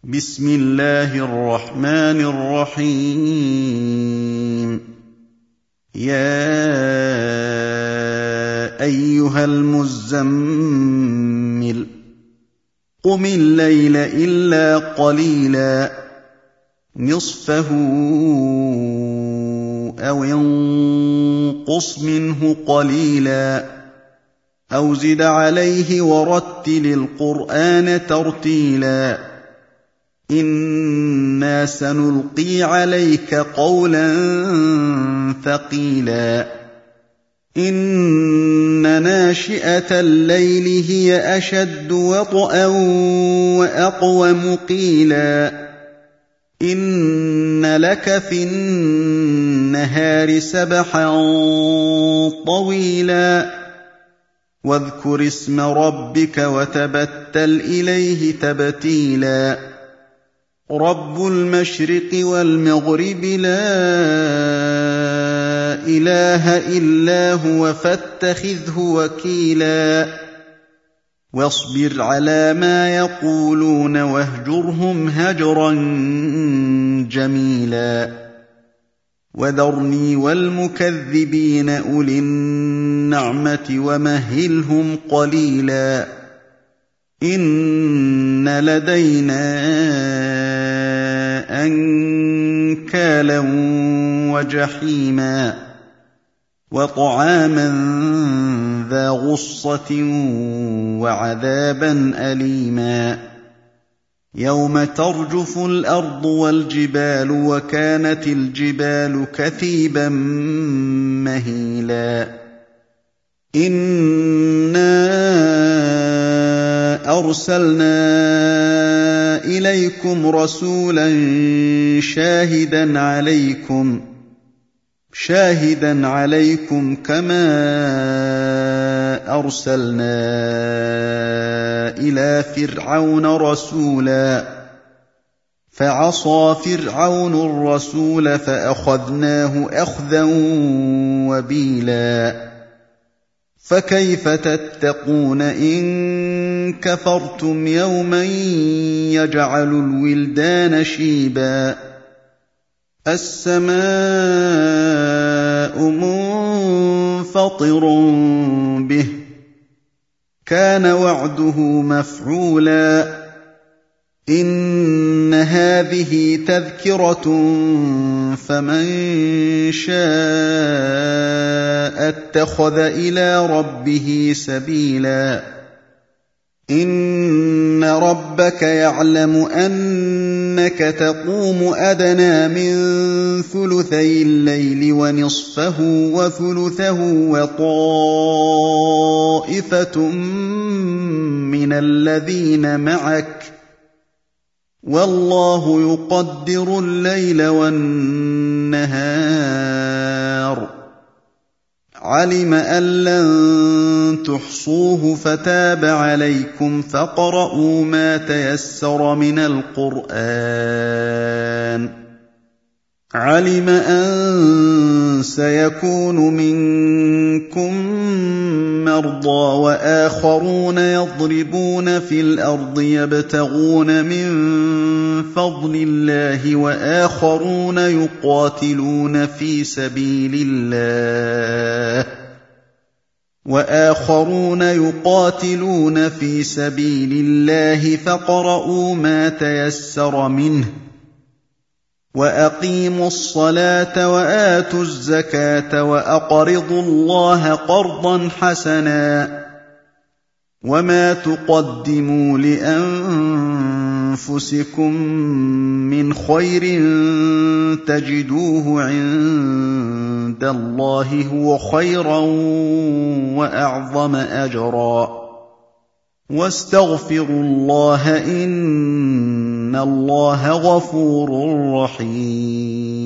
بسم الله الرحمن الرحيم يا أيها المزمل قم الليل إلا قليلا نصفه أو انقص منه قليلا أو زد عليه ورتل القرآن ترتيلا إنا سنلقي عليك قولا ثقيلا إن ناشئة الليل هي أشد وطئا وأقوم قيلا إن لك في النهار سبحا طويلا واذكر اسم ربك وتبتل إليه تبتيلا رب المشرق والمغرب لا إله إلا هو فاتخذه وكيلا واصبر على ما يقولون واهجرهم هجرا جميلا وذرني والمكذبين أولي النعمة ومهلهم قليلا إن لدينا أنكالا وجحيما وطعاما ذا غصة وعذابا أليما يوم ترجف الأرض والجبال وكانت الجبال كثيبا مهيلا إنا أرسلنا إليكم رسولا شاهدا عليكم كما أرسلنا إلى فرعون رسولا فعصى فرعون الرسول فأخذناه أخذا وبيلا فكيف تتقون إن كفرتم يوما يجعل الولدان شيبا السماء منفطر به كان وعده مفعولا إن هذه تذكرة فمن شاء اتخذ إلى ربه سبيلا إن ربك يعلم أنك تقوم أدنى من ثلثي الليل ونصفه وثلثه وطائفة من الذين معك والله يقدر الليل والنهار علم أن لن تحصوه فتاب عليكم فاقرؤوا ما تيسر من القرآن علم أن سيكون منكم مرضى وآخرون يضربون في الأرض يبتغون من فضل الله وآخرون يقاتلون في سبيل الله فاقرؤوا ما تيسر منه وأقيموا الصلاة وآتوا الزكاة وأقرضوا الله قرضا حسنا وما تقدموا لأنفسكم من خير تجدوه عند الله هو خيرا وأعظم أجرا واستغفروا الله إن الله غفور رحيم